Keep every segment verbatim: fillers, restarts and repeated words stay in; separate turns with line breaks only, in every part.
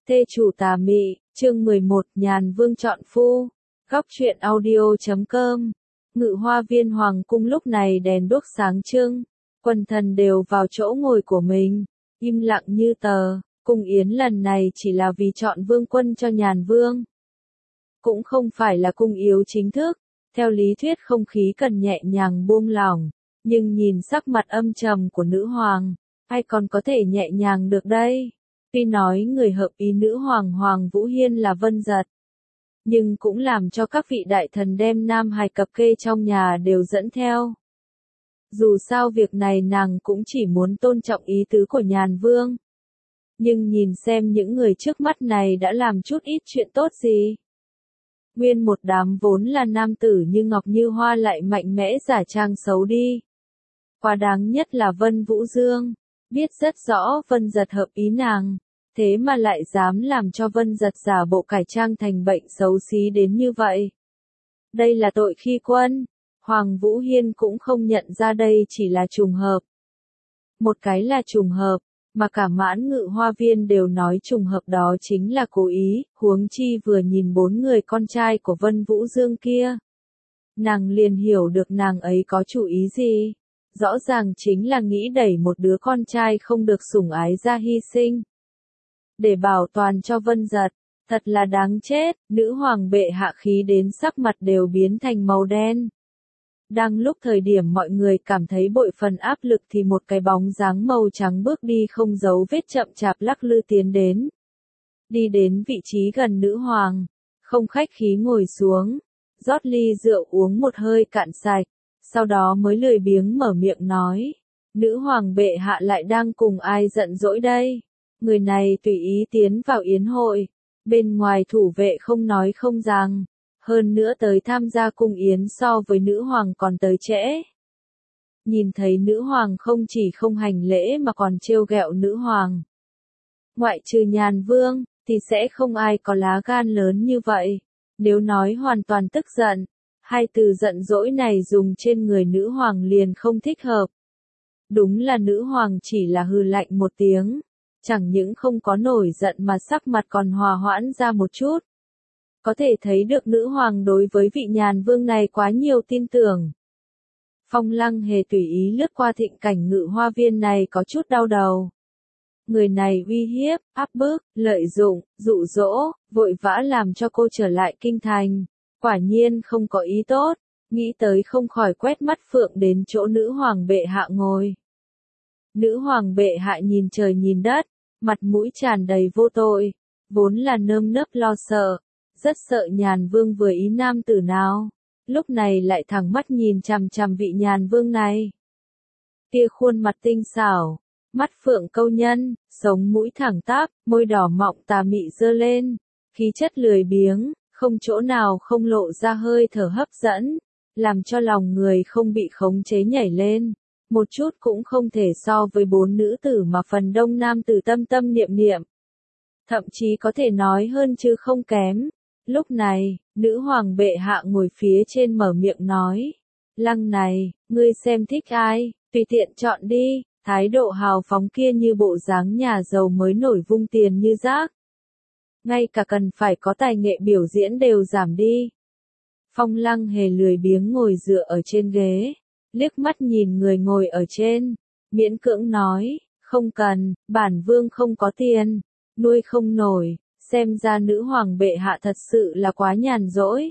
Thê chủ tà mị, chương mười một, Nhàn Vương chọn phu. Góc truyện audio chấm com. Ngự hoa viên hoàng cung lúc này đèn đuốc sáng trưng, quần thần đều vào chỗ ngồi của mình, im lặng như tờ. Cung yến lần này chỉ là vì chọn vương quân cho Nhàn Vương, cũng không phải là cung yếu chính thức. Theo lý thuyết không khí cần nhẹ nhàng buông lỏng, nhưng nhìn sắc mặt âm trầm của nữ hoàng, ai còn có thể nhẹ nhàng được đây? Tuy nói người hợp ý nữ hoàng Hoàng Vũ Hiên là Vân Giật, nhưng cũng làm cho các vị đại thần đem nam hài cập kê trong nhà đều dẫn theo. Dù sao việc này nàng cũng chỉ muốn tôn trọng ý tứ của Nhàn Vương. Nhưng nhìn xem những người trước mắt này đã làm chút ít chuyện tốt gì. Nguyên một đám vốn là nam tử như ngọc như hoa lại mạnh mẽ giả trang xấu đi. Quá đáng nhất là Vân Vũ Dương, biết rất rõ Vân Giật hợp ý nàng, thế mà lại dám làm cho Vân Giật giả bộ cải trang thành bệnh xấu xí đến như vậy. Đây là tội khi quân, Hoàng Vũ Hiên cũng không nhận ra đây chỉ là trùng hợp. Một cái là trùng hợp, mà cả Mãn Ngự Hoa Viên đều nói trùng hợp đó chính là cố ý, huống chi vừa nhìn bốn người con trai của Vân Vũ Dương kia. Nàng liền hiểu được nàng ấy có chủ ý gì. Rõ ràng chính là nghĩ đẩy một đứa con trai không được sủng ái ra hy sinh, để bảo toàn cho Vân Giật. Thật là đáng chết, nữ hoàng bệ hạ khí đến sắc mặt đều biến thành màu đen. Đang lúc thời điểm mọi người cảm thấy bội phần áp lực thì một cái bóng dáng màu trắng bước đi không giấu vết chậm chạp lắc lư tiến đến. Đi đến vị trí gần nữ hoàng, không khách khí ngồi xuống, rót ly rượu uống một hơi cạn sạch, sau đó mới lười biếng mở miệng nói, nữ hoàng bệ hạ lại đang cùng ai giận dỗi đây. Người này tùy ý tiến vào yến hội, bên ngoài thủ vệ không nói không rằng, hơn nữa tới tham gia cung yến so với nữ hoàng còn tới trễ. Nhìn thấy nữ hoàng không chỉ không hành lễ mà còn trêu ghẹo nữ hoàng. Ngoại trừ Nhàn Vương, thì sẽ không ai có lá gan lớn như vậy. Nếu nói hoàn toàn tức giận, hai từ giận dỗi này dùng trên người nữ hoàng liền không thích hợp. Đúng là nữ hoàng chỉ là hừ lạnh một tiếng, chẳng những không có nổi giận mà sắc mặt còn hòa hoãn ra một chút. Có thể thấy được nữ hoàng đối với vị Nhàn Vương này quá nhiều tin tưởng. Phong Lăng Hề tùy ý lướt qua thịnh cảnh Ngự Hoa Viên này có chút đau đầu. Người này uy hiếp, áp bức, lợi dụng, dụ dỗ, vội vã làm cho cô trở lại kinh thành. Quả nhiên không có ý tốt, nghĩ tới không khỏi quét mắt phượng đến chỗ nữ hoàng bệ hạ ngồi. Nữ hoàng bệ hạ nhìn trời nhìn đất, mặt mũi tràn đầy vô tội, vốn là nơm nớp lo sợ, rất sợ Nhàn Vương vừa ý nam tử nào, lúc này lại thẳng mắt nhìn chằm chằm vị Nhàn Vương này. Tia khuôn mặt tinh xảo, mắt phượng câu nhân, sống mũi thẳng tắp, môi đỏ mọng tà mị dơ lên, khí chất lười biếng, không chỗ nào không lộ ra hơi thở hấp dẫn, làm cho lòng người không bị khống chế nhảy lên, một chút cũng không thể so với bốn nữ tử mà phần đông nam tử tâm tâm niệm niệm. Thậm chí có thể nói hơn chứ không kém. Lúc này, nữ hoàng bệ hạ ngồi phía trên mở miệng nói, Lăng này, ngươi xem thích ai, tùy tiện chọn đi. Thái độ hào phóng kia như bộ dáng nhà giàu mới nổi vung tiền như rác. Ngay cả cần phải có tài nghệ biểu diễn đều giảm đi. Phong Lăng Hề lười biếng ngồi dựa ở trên ghế, liếc mắt nhìn người ngồi ở trên, miễn cưỡng nói, không cần, bản vương không có tiền, nuôi không nổi, xem ra nữ hoàng bệ hạ thật sự là quá nhàn rỗi.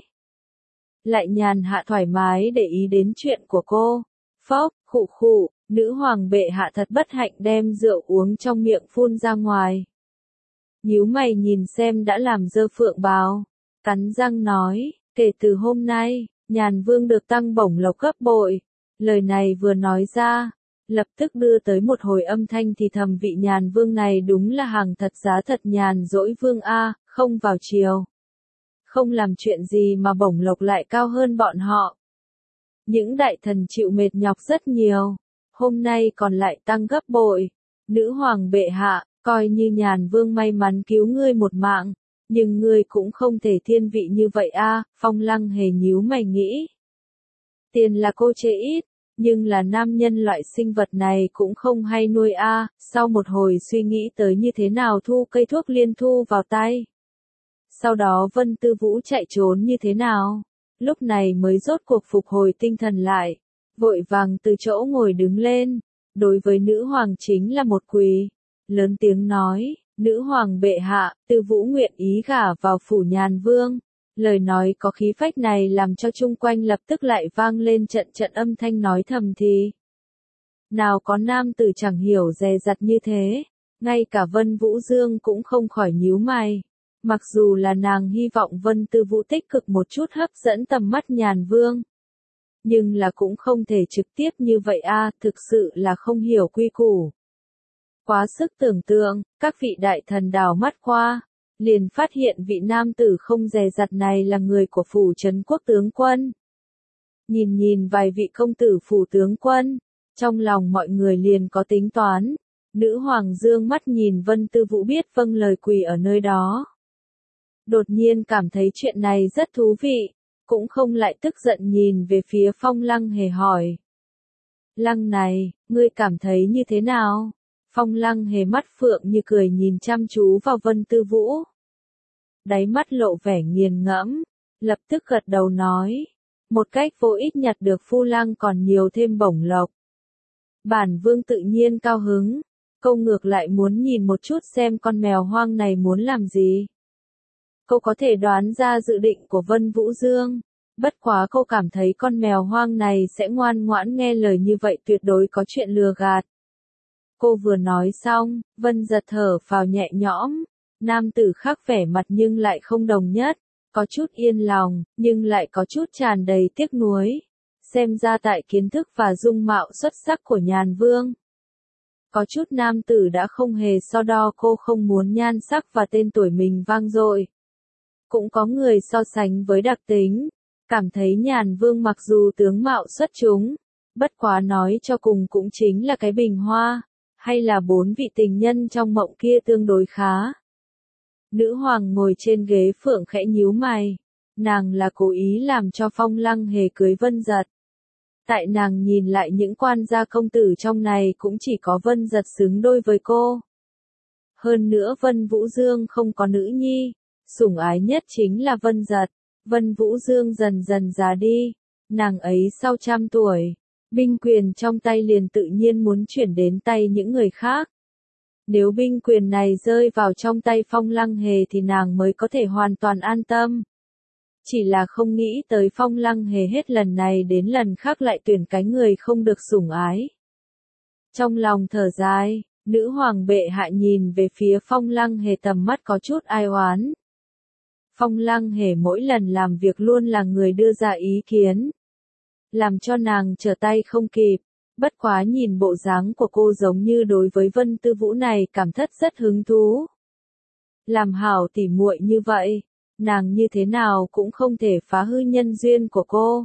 Lại nhàn hạ thoải mái để ý đến chuyện của cô. Phốc, khụ khụ, nữ hoàng bệ hạ thật bất hạnh đem rượu uống trong miệng phun ra ngoài. Nhíu mày nhìn xem đã làm dơ phượng bào, cắn răng nói, kể từ hôm nay, Nhàn Vương được tăng bổng lộc gấp bội. Lời này vừa nói ra, lập tức đưa tới một hồi âm thanh thì thầm vị Nhàn Vương này đúng là hàng thật giá thật nhàn dỗi vương a, không vào chiều. Không làm chuyện gì mà bổng lộc lại cao hơn bọn họ. Những đại thần chịu mệt nhọc rất nhiều, hôm nay còn lại tăng gấp bội. Nữ hoàng bệ hạ, coi như Nhàn Vương may mắn cứu ngươi một mạng, nhưng ngươi cũng không thể thiên vị như vậy a. Phong Lăng Hề nhíu mày nghĩ. Tiền là cô chê ít, Nhưng là nam nhân loại sinh vật này cũng không hay nuôi a. Sau một hồi suy nghĩ tới như thế nào thu cây thuốc liên thu vào tay. Sau đó Vân Tư Vũ chạy trốn như thế nào. Lúc này mới rốt cuộc phục hồi tinh thần lại. Vội vàng từ chỗ ngồi đứng lên. Đối với nữ hoàng chính là một quỳ. Lớn tiếng nói, nữ hoàng bệ hạ, Tư Vũ nguyện ý gả vào phủ Nhàn Vương. Lời nói có khí phách này làm cho chung quanh lập tức lại vang lên trận trận âm thanh nói thầm thì. Nào có nam tử chẳng hiểu dè dặt như thế, ngay cả Vân Vũ Dương cũng không khỏi nhíu mày. Mặc dù là nàng hy vọng Vân Tư Vũ tích cực một chút hấp dẫn tầm mắt Nhàn Vương. Nhưng là cũng không thể trực tiếp như vậy a, thực sự là không hiểu quy củ. Quá sức tưởng tượng, các vị đại thần đảo mắt qua. Liền phát hiện vị nam tử không dè dặt này là người của phủ trấn quốc tướng quân. Nhìn nhìn vài vị công tử phủ tướng quân, trong lòng mọi người liền có tính toán. Nữ hoàng dương mắt nhìn Vân Tư Vũ biết vâng lời quỳ ở nơi đó. Đột nhiên cảm thấy chuyện này rất thú vị, cũng không lại tức giận nhìn về phía Phong Lăng Hề hỏi. Lăng này, ngươi cảm thấy như thế nào? Phong Lăng Hề mắt phượng như cười nhìn chăm chú vào Vân Tư Vũ. Đáy mắt lộ vẻ nghiền ngẫm, lập tức gật đầu nói. Một cách vô ích nhặt được phu lăng còn nhiều thêm bổng lộc. Bản vương tự nhiên cao hứng, câu ngược lại muốn nhìn một chút xem con mèo hoang này muốn làm gì. Cô có thể đoán ra dự định của Vân Vũ Dương, bất quá cô cảm thấy con mèo hoang này sẽ ngoan ngoãn nghe lời như vậy tuyệt đối có chuyện lừa gạt. Cô vừa nói xong, Vân Giật thở phào nhẹ nhõm, nam tử khác vẻ mặt nhưng lại không đồng nhất, có chút yên lòng, nhưng lại có chút tràn đầy tiếc nuối. Xem ra tại kiến thức và dung mạo xuất sắc của Nhàn Vương. Có chút nam tử đã không hề so đo cô không muốn nhan sắc và tên tuổi mình vang dội. Cũng có người so sánh với đặc tính, cảm thấy Nhàn Vương mặc dù tướng mạo xuất chúng, bất quá nói cho cùng cũng chính là cái bình hoa, hay là bốn vị tình nhân trong mộng kia tương đối khá. Nữ hoàng ngồi trên ghế phượng khẽ nhíu mày, nàng là cố ý làm cho Phong Lăng Hề cưới Vân Giật. Tại nàng nhìn lại những quan gia công tử trong này cũng chỉ có Vân Giật xứng đôi với cô. Hơn nữa Vân Vũ Dương không có nữ nhi, sủng ái nhất chính là Vân Giật. Vân Vũ Dương dần dần già đi, nàng ấy sau trăm tuổi, binh quyền trong tay liền tự nhiên muốn chuyển đến tay những người khác. Nếu binh quyền này rơi vào trong tay Phong Lăng Hề thì nàng mới có thể hoàn toàn an tâm. Chỉ là không nghĩ tới Phong Lăng Hề hết lần này đến lần khác lại tuyển cái người không được sủng ái. Trong lòng thở dài, nữ hoàng bệ hạ nhìn về phía Phong Lăng Hề tầm mắt có chút ai oán. Phong Lăng Hề mỗi lần làm việc luôn là người đưa ra ý kiến, làm cho nàng trở tay không kịp. Bất quá nhìn bộ dáng của cô giống như đối với Vân Tư Vũ này cảm thất rất hứng thú. Làm hảo tỉ muội như vậy, nàng như thế nào cũng không thể phá hư nhân duyên của cô.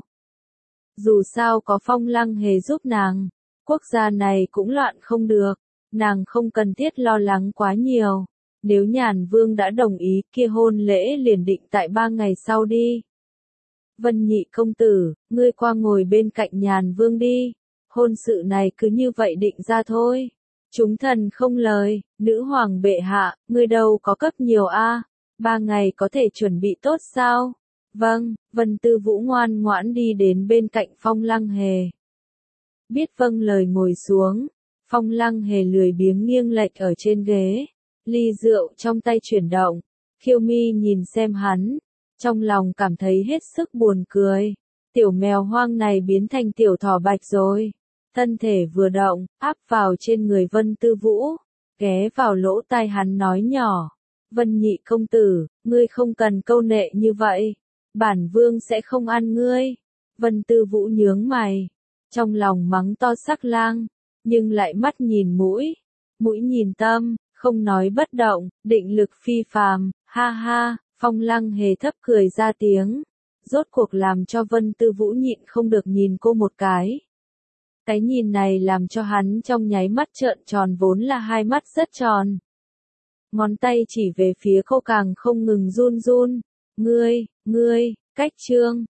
Dù sao có Phong Lăng Hề giúp nàng, quốc gia này cũng loạn không được, nàng không cần thiết lo lắng quá nhiều. Nếu Nhàn Vương đã đồng ý kia hôn lễ liền định tại ba ngày sau đi. Vân Nhị công tử, ngươi qua ngồi bên cạnh Nhàn Vương đi. Hôn sự này cứ như vậy định ra thôi. Chúng thần không lời, nữ hoàng bệ hạ, ngươi đâu có cấp nhiều a, ba ngày có thể chuẩn bị tốt sao? Vâng, Vân Tư Vũ ngoan ngoãn đi đến bên cạnh Phong Lăng Hề. Biết vâng lời ngồi xuống, Phong Lăng Hề lười biếng nghiêng lệch ở trên ghế, ly rượu trong tay chuyển động, Khiêu Mi nhìn xem hắn, trong lòng cảm thấy hết sức buồn cười. Tiểu mèo hoang này biến thành tiểu thỏ bạch rồi. Thân thể vừa động, áp vào trên người Vân Tư Vũ, ghé vào lỗ tai hắn nói nhỏ. Vân Nhị công tử, ngươi không cần câu nệ như vậy. Bản vương sẽ không ăn ngươi. Vân Tư Vũ nhướng mày, trong lòng mắng to sắc lang, nhưng lại mắt nhìn mũi, mũi nhìn tâm, không nói bất động, định lực phi phàm, ha ha. Phong Lăng Hề thấp cười ra tiếng, rốt cuộc làm cho Vân Tư Vũ nhịn không được nhìn cô một cái. Cái nhìn này làm cho hắn trong nháy mắt trợn tròn vốn là hai mắt rất tròn. Ngón tay chỉ về phía cô càng không ngừng run run. Ngươi, ngươi, cách chương.